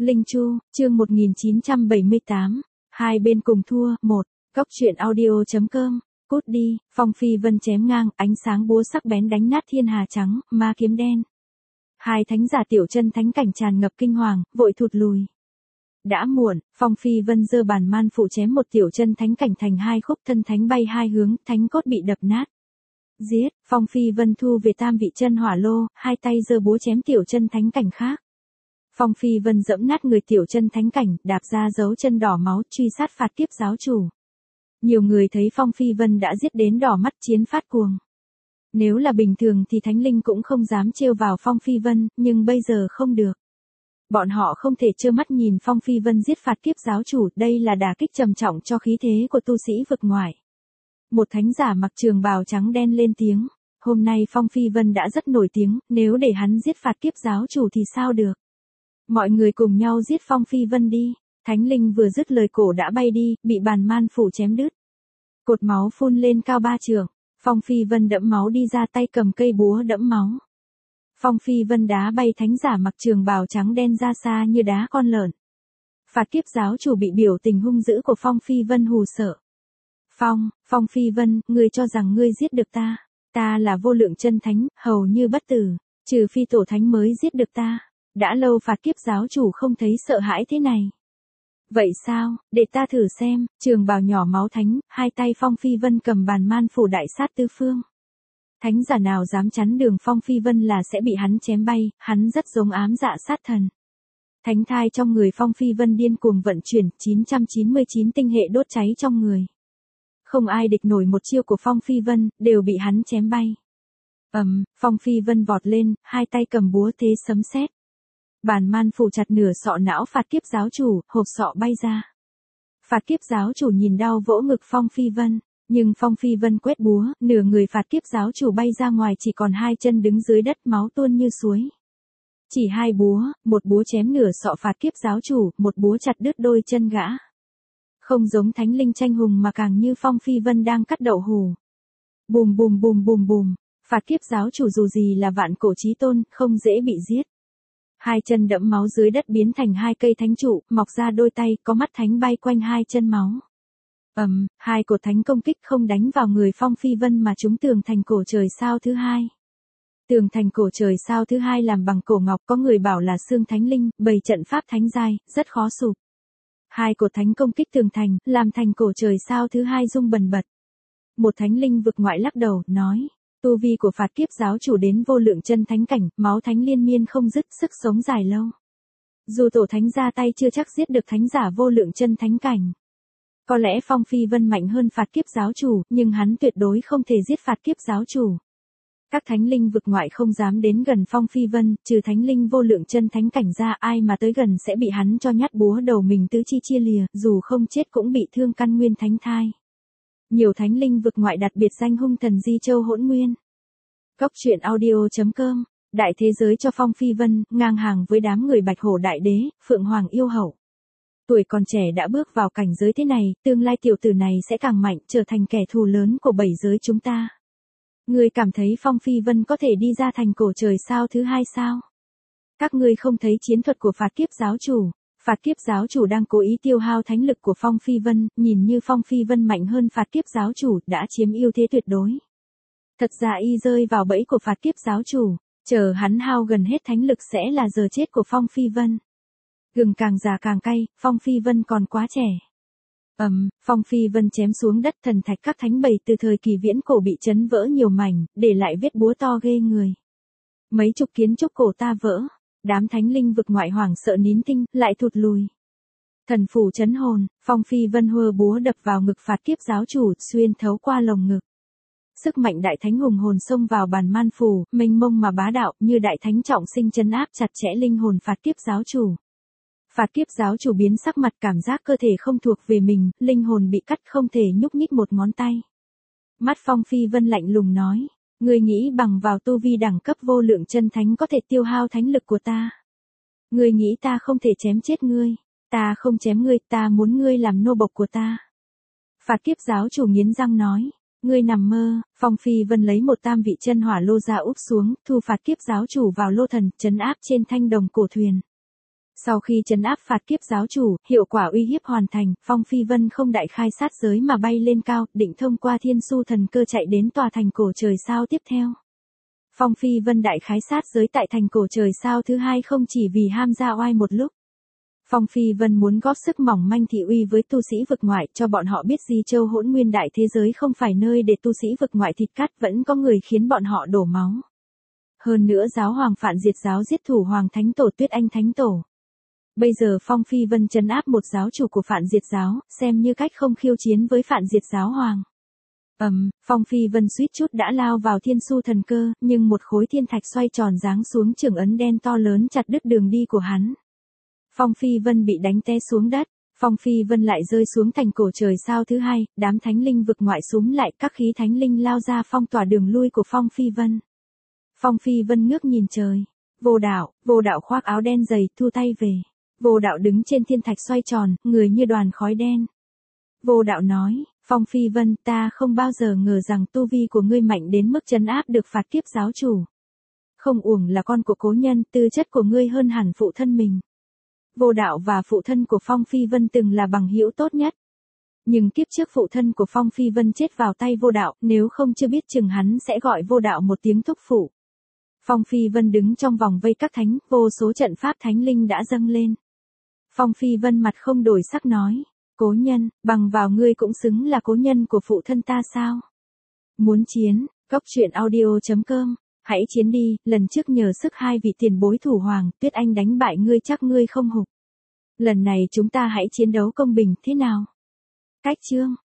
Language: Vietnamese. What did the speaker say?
Linh Chu, chương 1978. Hai bên cùng thua, 1. Góc truyện audio.com. Cút đi, Phong Phi Vân chém ngang, ánh sáng búa sắc bén đánh nát thiên hà trắng, ma kiếm đen. Hai thánh giả tiểu chân thánh cảnh tràn ngập kinh hoàng, vội thụt lùi. Đã muộn, Phong Phi Vân giơ bàn man phụ chém một tiểu chân thánh cảnh thành hai khúc, thân thánh bay hai hướng, thánh cốt bị đập nát. Giết, Phong Phi Vân thu về tam vị chân hỏa lô, hai tay giơ búa chém tiểu chân thánh cảnh khác. Phong Phi Vân dẫm nát người tiểu chân thánh cảnh, đạp ra dấu chân đỏ máu, truy sát phạt kiếp giáo chủ. Nhiều người thấy Phong Phi Vân đã giết đến đỏ mắt, chiến phát cuồng. Nếu là bình thường thì thánh linh cũng không dám trêu vào Phong Phi Vân, nhưng bây giờ không được. Bọn họ không thể trơ mắt nhìn Phong Phi Vân giết phạt kiếp giáo chủ, đây là đả kích trầm trọng cho khí thế của tu sĩ vực ngoại. Một thánh giả mặc trường bào trắng đen lên tiếng, hôm nay Phong Phi Vân đã rất nổi tiếng, nếu để hắn giết phạt kiếp giáo chủ thì sao được. Mọi người cùng nhau giết Phong Phi Vân đi. Thánh linh vừa dứt lời cổ đã bay đi, bị bàn man phủ chém đứt. Cột máu phun lên cao 3 trượng. Phong Phi Vân đẫm máu đi ra, tay cầm cây búa đẫm máu. Phong Phi Vân đá bay thánh giả mặc trường bào trắng đen ra xa như đá con lợn. Phạt kiếp giáo chủ bị biểu tình hung dữ của Phong Phi Vân hù sợ. Phong Phi Vân, ngươi cho rằng ngươi giết được ta. Ta là vô lượng chân thánh, hầu như bất tử. Trừ phi tổ thánh mới giết được ta. Đã lâu phạt kiếp giáo chủ không thấy sợ hãi thế này. Vậy sao, để ta thử xem, trường bào nhỏ máu thánh, hai tay Phong Phi Vân cầm bàn man phủ đại sát tứ phương. Thánh giả nào dám chắn đường Phong Phi Vân là sẽ bị hắn chém bay, hắn rất giống ám dạ sát thần. Thánh thai trong người Phong Phi Vân điên cuồng vận chuyển, 999 tinh hệ đốt cháy trong người. Không ai địch nổi một chiêu của Phong Phi Vân, đều bị hắn chém bay. Phong Phi Vân vọt lên, hai tay cầm búa thế sấm sét. Bàn man phủ chặt nửa sọ não phạt kiếp giáo chủ, hộp sọ bay ra. Phạt kiếp giáo chủ nhìn đau vỗ ngực Phong Phi Vân, nhưng Phong Phi Vân quét búa, nửa người phạt kiếp giáo chủ bay ra ngoài, chỉ còn hai chân đứng dưới đất, máu tuôn như suối. Chỉ hai búa, một búa chém nửa sọ phạt kiếp giáo chủ, một búa chặt đứt đôi chân gã. Không giống thánh linh tranh hùng mà càng như Phong Phi Vân đang cắt đậu hù. Bùm bùm bùm bùm bùm, phạt kiếp giáo chủ dù gì là vạn cổ chí tôn, không dễ bị giết. Hai chân đẫm máu dưới đất biến thành hai cây thánh trụ, mọc ra đôi tay, có mắt thánh bay quanh hai chân máu. Hai cột thánh công kích không đánh vào người Phong Phi Vân mà trúng tường thành cổ trời sao thứ hai. Tường thành cổ trời sao thứ hai làm bằng cổ ngọc, có người bảo là xương thánh linh, bày trận pháp thánh giai, rất khó sụp. Hai cột thánh công kích tường thành, làm thành cổ trời sao thứ hai rung bần bật. Một thánh linh vực ngoại lắc đầu, nói. Tu vi của phạt kiếp giáo chủ đến vô lượng chân thánh cảnh, máu thánh liên miên không dứt, sức sống dài lâu. Dù tổ thánh ra tay chưa chắc giết được thánh giả vô lượng chân thánh cảnh. Có lẽ Phong Phi Vân mạnh hơn phạt kiếp giáo chủ, nhưng hắn tuyệt đối không thể giết phạt kiếp giáo chủ. Các thánh linh vực ngoại không dám đến gần Phong Phi Vân, trừ thánh linh vô lượng chân thánh cảnh ra, ai mà tới gần sẽ bị hắn cho nhát búa đầu mình tứ chi chia lìa, dù không chết cũng bị thương căn nguyên thánh thai. Nhiều thánh linh vực ngoại đặt biệt danh hung thần Di Châu Hỗn Nguyên. Góc truyện audio.com. Đại thế giới cho Phong Phi Vân, ngang hàng với đám người Bạch Hổ Đại Đế, Phượng Hoàng Yêu Hậu. Tuổi còn trẻ đã bước vào cảnh giới thế này, tương lai tiểu tử này sẽ càng mạnh, trở thành kẻ thù lớn của bảy giới chúng ta. Ngươi cảm thấy Phong Phi Vân có thể đi ra thành cổ trời sao thứ hai sao? Các ngươi không thấy chiến thuật của phạt kiếp giáo chủ. Phạt kiếp giáo chủ đang cố ý tiêu hao thánh lực của Phong Phi Vân, nhìn như Phong Phi Vân mạnh hơn phạt kiếp giáo chủ, đã chiếm ưu thế tuyệt đối. Thật ra y rơi vào bẫy của phạt kiếp giáo chủ, chờ hắn hao gần hết thánh lực sẽ là giờ chết của Phong Phi Vân. Gừng càng già càng cay, Phong Phi Vân còn quá trẻ. Phong Phi Vân chém xuống đất, thần thạch các thánh bầy từ thời kỳ viễn cổ bị chấn vỡ nhiều mảnh, để lại vết búa to ghê người. Mấy chục kiến trúc cổ ta vỡ. Đám thánh linh vực ngoại hoảng sợ nín thinh, lại thụt lùi. Thần phủ chấn hồn, Phong Phi Vân hơ búa đập vào ngực phạt kiếp giáo chủ, xuyên thấu qua lồng ngực. Sức mạnh đại thánh hùng hồn xông vào bàn man phủ, mênh mông mà bá đạo, như đại thánh trọng sinh trấn áp chặt chẽ linh hồn phạt kiếp giáo chủ. Phạt kiếp giáo chủ biến sắc mặt, cảm giác cơ thể không thuộc về mình, linh hồn bị cắt không thể nhúc nhích một ngón tay. Mắt Phong Phi Vân lạnh lùng nói. Ngươi nghĩ bằng vào tu vi đẳng cấp vô lượng chân thánh có thể tiêu hao thánh lực của ta? Ngươi nghĩ ta không thể chém chết ngươi? Ta không chém ngươi, ta muốn ngươi làm nô bộc của ta. Phạt kiếp giáo chủ nghiến răng nói. Ngươi nằm mơ. Phong Phi Vân lấy một tam vị chân hỏa lô ra úp xuống, thu phạt kiếp giáo chủ vào lô thần, trấn áp trên thanh đồng cổ thuyền. Sau khi trấn áp phạt kiếp giáo chủ, hiệu quả uy hiếp hoàn thành, Phong Phi Vân không đại khai sát giới mà bay lên cao, định thông qua thiên su thần cơ chạy đến tòa thành cổ trời sao tiếp theo. Phong Phi Vân đại khái sát giới tại thành cổ trời sao thứ hai không chỉ vì ham ra oai một lúc. Phong Phi Vân muốn góp sức mỏng manh thị uy với tu sĩ vực ngoại, cho bọn họ biết Di Châu Hỗn Nguyên đại thế giới không phải nơi để tu sĩ vực ngoại thịt cắt, vẫn có người khiến bọn họ đổ máu. Hơn nữa giáo hoàng Phạn Diệt giáo giết thủ hoàng thánh tổ Tuyết Anh thánh tổ. Bây giờ Phong Phi Vân trấn áp một giáo chủ của Phạn Diệt giáo, xem như cách không khiêu chiến với Phạn Diệt giáo hoàng. Phong Phi Vân suýt chút đã lao vào thiên su thần cơ, nhưng một khối thiên thạch xoay tròn giáng xuống trưởng ấn đen to lớn chặt đứt đường đi của hắn. Phong Phi Vân bị đánh té xuống đất, Phong Phi Vân lại rơi xuống thành cổ trời sao thứ hai, đám thánh linh vực ngoại xúm lại, các khí thánh linh lao ra phong tỏa đường lui của Phong Phi Vân. Phong Phi Vân ngước nhìn trời, vô đạo khoác áo đen dày, thu tay về. Vô đạo đứng trên thiên thạch xoay tròn, người như đoàn khói đen. Vô đạo nói, Phong Phi Vân, ta không bao giờ ngờ rằng tu vi của ngươi mạnh đến mức trấn áp được phạt kiếp giáo chủ. Không uổng là con của cố nhân, tư chất của ngươi hơn hẳn phụ thân mình. Vô đạo và phụ thân của Phong Phi Vân từng là bằng hữu tốt nhất. Nhưng kiếp trước phụ thân của Phong Phi Vân chết vào tay vô đạo, nếu không chưa biết chừng hắn sẽ gọi vô đạo một tiếng thúc phụ. Phong Phi Vân đứng trong vòng vây các thánh, vô số trận pháp thánh linh đã dâng lên. Phong Phi Vân mặt không đổi sắc nói, cố nhân, bằng vào ngươi cũng xứng là cố nhân của phụ thân ta sao? Muốn chiến, goctruyện.audio.com, hãy chiến đi, lần trước nhờ sức hai vị tiền bối thủ hoàng, Tuyết Anh đánh bại ngươi chắc ngươi không hụt. Lần này chúng ta hãy chiến đấu công bình, thế nào? Cách chương